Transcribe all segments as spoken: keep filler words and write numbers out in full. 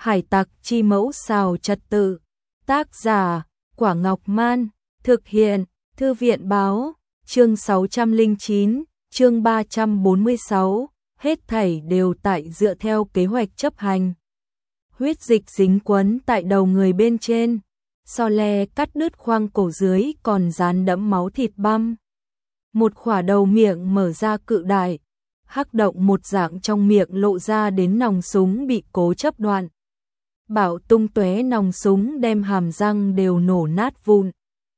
Hải tặc chi mẫu xào trật tự. Tác giả, Quả Ngọc Man. Thực hiện, Thư viện Báo. Chương sáu trăm lẻ chín, chương ba trăm bốn mươi sáu. Hết thảy đều tại dựa theo kế hoạch chấp hành. Huyết dịch dính quấn tại đầu người bên trên. So le cắt đứt khoang cổ dưới còn dán đẫm máu thịt băm. Một khỏa đầu miệng mở ra cự đại. Hắc động một dạng trong miệng lộ ra đến nòng súng bị cố chấp đoạn. Bảo tung tóe nòng súng đem hàm răng đều nổ nát vụn.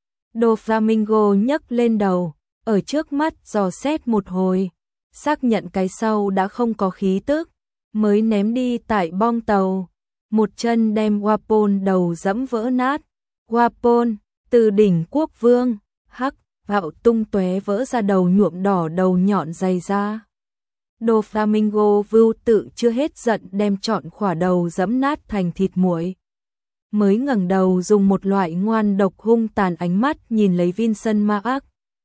Doflamingo nhấc lên đầu, ở trước mắt dò xét một hồi, xác nhận cái sau đã không có khí tức, mới ném đi tại bong tàu, một chân đem Wapol đầu dẫm vỡ nát. Wapol, từ đỉnh quốc vương, hắc, vạo tung tóe vỡ ra đầu nhuộm đỏ đầu nhọn dày ra. Doflamingo vưu tự chưa hết giận đem trọn khỏa đầu dẫm nát thành thịt muội. Mới ngẩng đầu dùng một loại ngoan độc hung tàn ánh mắt nhìn lấy Vincent Mark.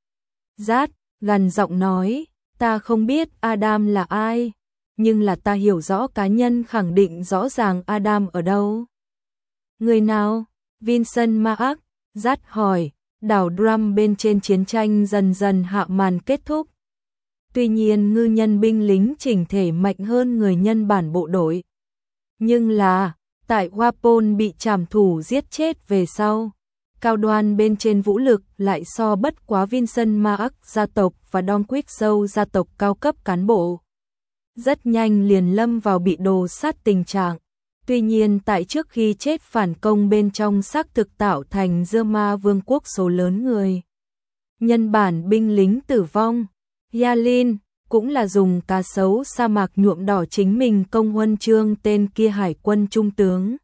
Rát, gằn giọng nói, ta không biết Adam là ai, nhưng là ta hiểu rõ cá nhân khẳng định rõ ràng Adam ở đâu. Người nào? Vincent Mark, Rát hỏi, đảo drum bên trên chiến tranh dần dần hạ màn kết thúc. Tuy nhiên ngư nhân binh lính chỉnh thể mạnh hơn người nhân bản bộ đội. Nhưng là, tại Wapol bị trảm thủ giết chết về sau, cao đoan bên trên vũ lực lại so bất quá Vincent Mark gia tộc và Don Quixote gia tộc cao cấp cán bộ. Rất nhanh liền lâm vào bị đồ sát tình trạng. Tuy nhiên tại trước khi chết phản công bên trong xác thực tạo thành Dơ Ma Vương quốc số lớn người. Nhân bản binh lính tử vong. Yalin cũng là dùng cá sấu sa mạc nhuộm đỏ chính mình công huân chương tên kia hải quân trung tướng.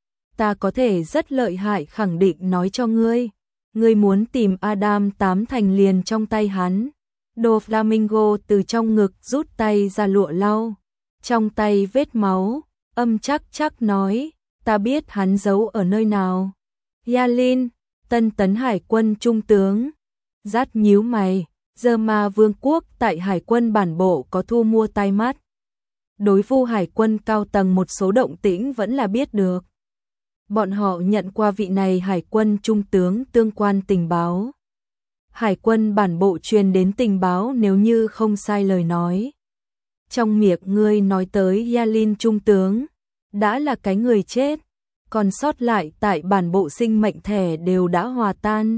Ta có thể rất lợi hại khẳng định nói cho ngươi. Ngươi muốn tìm Adam tám thành liền trong tay hắn. Doflamingo từ trong ngực rút tay ra lụa lau. Trong tay vết máu, âm chắc chắc nói, ta biết hắn giấu ở nơi nào. Yalin, tân tấn hải quân trung tướng. Rát nhíu mày. Dơ Ma Vương quốc tại hải quân bản bộ có thu mua tai mắt. Đối vu hải quân cao tầng một số động tĩnh vẫn là biết được. Bọn họ nhận qua vị này hải quân trung tướng tương quan tình báo. Hải quân bản bộ truyền đến tình báo nếu như không sai lời nói. Trong miệng ngươi nói tới Yalin trung tướng, đã là cái người chết, còn sót lại tại bản bộ sinh mệnh thẻ đều đã hòa tan.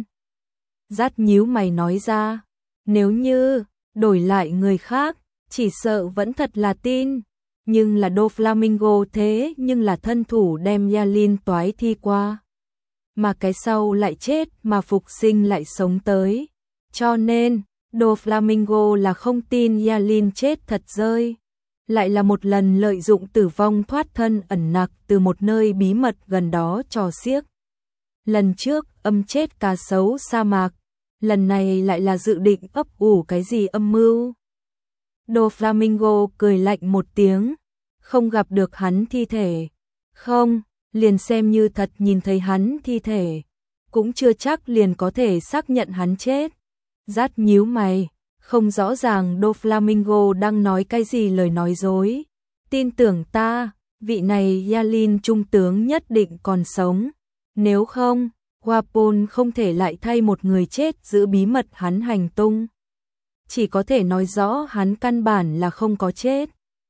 Rát nhíu mày nói ra. Nếu như đổi lại người khác, chỉ sợ vẫn thật là tin, nhưng là Doflamingo thế nhưng là thân thủ đem Yalin toái thi qua. Mà cái sau lại chết mà phục sinh lại sống tới. Cho nên, Doflamingo là không tin Yalin chết thật rơi. Lại là một lần lợi dụng tử vong thoát thân ẩn nặc từ một nơi bí mật gần đó trò xiếc. Lần trước âm chết cá sấu sa mạc. Lần này lại là dự định ấp ủ cái gì âm mưu. Doflamingo cười lạnh một tiếng, không gặp được hắn thi thể. Không, liền xem như thật nhìn thấy hắn thi thể, cũng chưa chắc liền có thể xác nhận hắn chết. Rát nhíu mày, không rõ ràng Doflamingo đang nói cái gì lời nói dối. Tin tưởng ta, vị này Yalin trung tướng nhất định còn sống. Nếu không, Wapol không thể lại thay một người chết giữ bí mật hắn hành tung. Chỉ có thể nói rõ hắn căn bản là không có chết.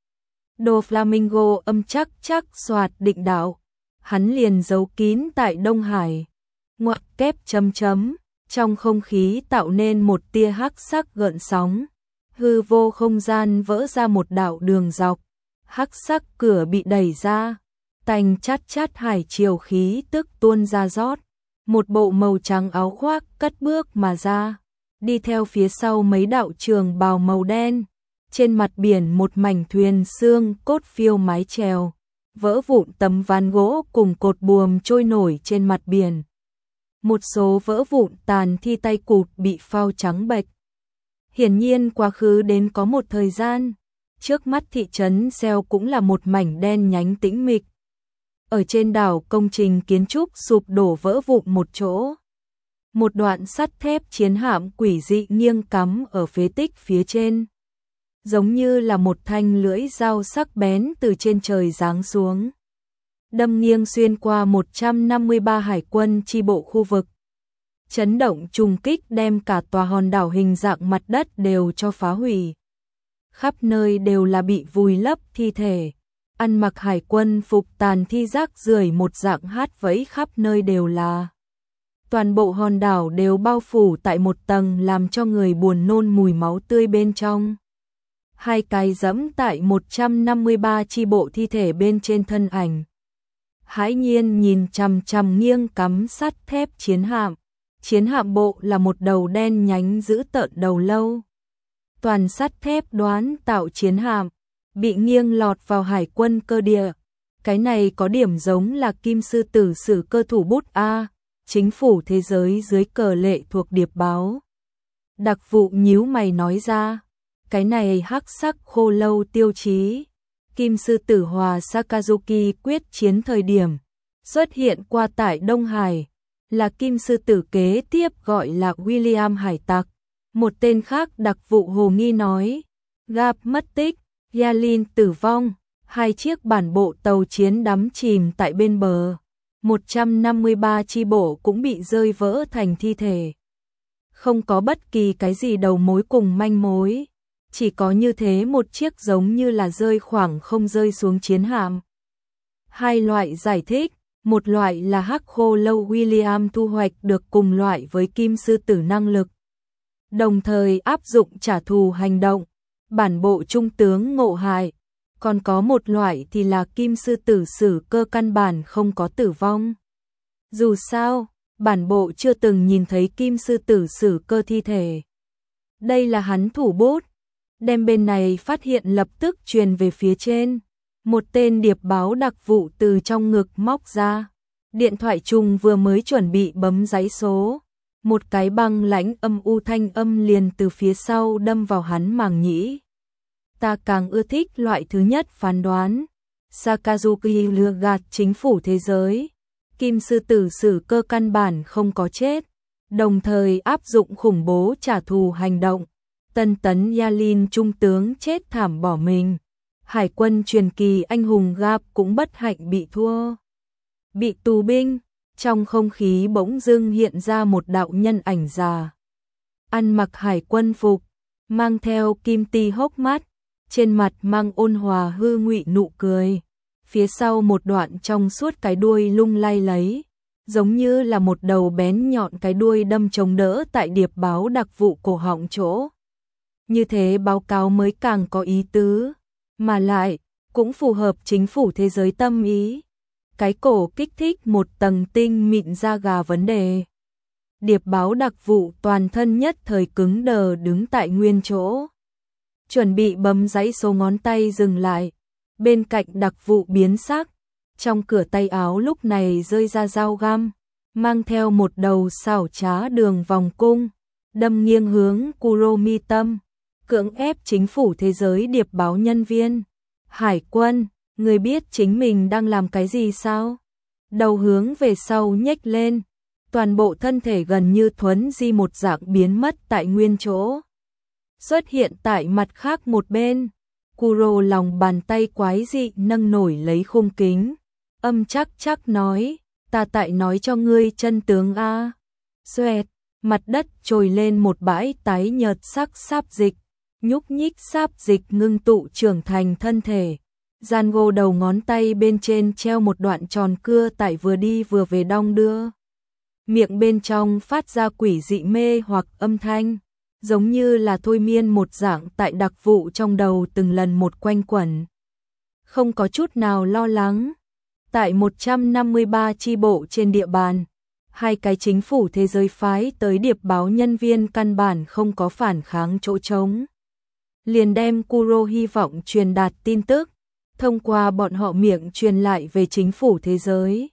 Doflamingo âm chắc chắc soạt định đạo. Hắn liền giấu kín tại Đông Hải. Ngoặc kép chấm chấm. Trong không khí tạo nên một tia hắc sắc gợn sóng. Hư vô không gian vỡ ra một đạo đường dọc. Hắc sắc cửa bị đẩy ra. Tành chát chát hải triều khí tức tuôn ra rót. Một bộ màu trắng áo khoác cất bước mà ra, đi theo phía sau mấy đạo trường bào màu đen. Trên mặt biển một mảnh thuyền xương cốt phiêu mái chèo, vỡ vụn tấm ván gỗ cùng cột buồm trôi nổi trên mặt biển. Một số vỡ vụn tàn thi tay cụt bị phao trắng bệch. Hiển nhiên quá khứ đến có một thời gian, trước mắt thị trấn Seo cũng là một mảnh đen nhánh tĩnh mịch. Ở trên đảo công trình kiến trúc sụp đổ vỡ vụn một chỗ. Một đoạn sắt thép chiến hạm quỷ dị nghiêng cắm ở phế tích phía trên. Giống như là một thanh lưỡi dao sắc bén từ trên trời giáng xuống. đâm nghiêng xuyên qua một trăm năm mươi ba hải quân chi bộ khu vực. Chấn động trùng kích đem cả tòa hòn đảo hình dạng mặt đất đều cho phá hủy. Khắp nơi đều là bị vùi lấp thi thể. Ăn mặc hải quân phục tàn thi rác rưởi một dạng hát vẫy khắp nơi đều là. Toàn bộ hòn đảo đều bao phủ tại một tầng làm cho người buồn nôn mùi máu tươi bên trong. Hai cái dẫm tại một trăm năm mươi ba chi bộ thi thể bên trên thân ảnh. Hãi nhiên nhìn chằm chằm nghiêng cắm sắt thép chiến hạm. Chiến hạm bộ là một đầu đen nhánh giữ tợn đầu lâu. Toàn sắt thép đoán tạo chiến hạm, bị nghiêng lọt vào hải quân cơ địa. Cái này có điểm giống là kim sư tử sử cơ thủ bút A, chính phủ thế giới dưới cờ lệ thuộc điệp báo. Đặc vụ nhíu mày nói ra, cái này hắc sắc khô lâu tiêu chí. Kim sư tử hòa Sakazuki quyết chiến thời điểm, xuất hiện qua tại Đông Hải, là kim sư tử kế tiếp gọi là William Hải Tặc. Một tên khác đặc vụ hồ nghi nói, Gap mất tích, Yalin tử vong, hai chiếc bản bộ tàu chiến đắm chìm tại bên bờ, một trăm năm mươi ba chi bộ cũng bị rơi vỡ thành thi thể. Không có bất kỳ cái gì đầu mối cùng manh mối, chỉ có như thế một chiếc giống như là rơi khoảng không rơi xuống chiến hạm. Hai loại giải thích, một loại là hắc khô lâu William thu hoạch được cùng loại với kim sư tử năng lực, đồng thời áp dụng trả thù hành động, bản bộ trung tướng ngộ hại. Còn có một loại thì là kim sư tử sử cơ căn bản không có tử vong. Dù sao, bản bộ chưa từng nhìn thấy kim sư tử sử cơ thi thể. Đây là hắn thủ bút, đem bên này phát hiện lập tức truyền về phía trên. Một tên điệp báo đặc vụ từ trong ngực móc ra. Điện thoại trùng vừa mới chuẩn bị bấm dãy số. Một cái băng lãnh âm u thanh âm liền từ phía sau đâm vào hắn màng nhĩ. Ta càng ưa thích loại thứ nhất phán đoán. Sakazuki lừa gạt chính phủ thế giới. Kim sư tử sử cơ căn bản không có chết. Đồng thời áp dụng khủng bố trả thù hành động. Tân tấn Yalin trung tướng chết thảm bỏ mình. Hải quân truyền kỳ anh hùng Gap cũng bất hạnh bị thua. Bị tù binh. Trong không khí bỗng dưng hiện ra một đạo nhân ảnh già. Ăn mặc hải quân phục, mang theo kim ti hốc mắt, trên mặt mang ôn hòa hư ngụy nụ cười. Phía sau một đoạn trong suốt cái đuôi lung lay lấy, giống như là một đầu bén nhọn cái đuôi đâm chống đỡ tại điệp báo đặc vụ cổ họng chỗ. Như thế báo cáo mới càng có ý tứ, mà lại cũng phù hợp chính phủ thế giới tâm ý. Cái cổ kích thích một tầng tinh mịn da gà vấn đề. Điệp báo đặc vụ toàn thân nhất thời cứng đờ đứng tại nguyên chỗ. Chuẩn bị bấm dãy số ngón tay dừng lại. Bên cạnh đặc vụ biến sắc. Trong cửa tay áo lúc này rơi ra dao găm. Mang theo một đầu xảo trá đường vòng cung. Đâm nghiêng hướng Kuromi tâm. Cưỡng ép chính phủ thế giới điệp báo nhân viên. Hải quân. Người biết chính mình đang làm cái gì sao? Đầu hướng về sau nhếch lên, toàn bộ thân thể gần như thuấn di một dạng biến mất tại nguyên chỗ. Xuất hiện tại mặt khác một bên, Kuro lòng bàn tay quái dị nâng nổi lấy khung kính, âm chắc chắc nói, ta tại nói cho ngươi chân tướng a. Xoẹt, mặt đất trồi lên một bãi tái nhợt sắc sáp dịch, nhúc nhích sáp dịch ngưng tụ trưởng thành thân thể. Gian gô đầu ngón tay bên trên treo một đoạn tròn cưa tại vừa đi vừa về đong đưa. Miệng bên trong phát ra quỷ dị mê hoặc âm thanh, giống như là thôi miên một dạng tại đặc vụ trong đầu từng lần một quanh quẩn. Không có chút nào lo lắng. Tại một trăm năm mươi ba chi bộ trên địa bàn, hai cái chính phủ thế giới phái tới điệp báo nhân viên căn bản không có phản kháng chỗ trống. Liền đem Kuro hy vọng truyền đạt tin tức. Thông qua bọn họ miệng truyền lại về chính phủ thế giới.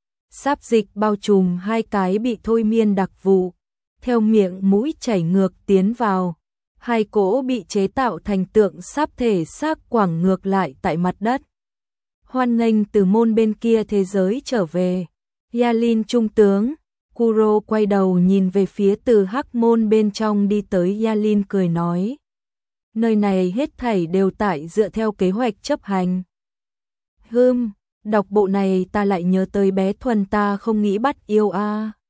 Sáp dịch bao trùm hai cái bị thôi miên đặc vụ, theo miệng mũi chảy ngược tiến vào. Hai cỗ bị chế tạo thành tượng sáp thể xác quẳng ngược lại tại mặt đất. Hoan nghênh từ môn bên kia thế giới trở về. Yalin trung tướng, Kuro quay đầu nhìn về phía từ hắc môn bên trong đi tới. Yalin cười nói. Nơi này hết thảy đều tại dựa theo kế hoạch chấp hành. Hừm, Đọc bộ này ta lại nhớ tới bé Thuần ta không nghĩ bắt yêu a.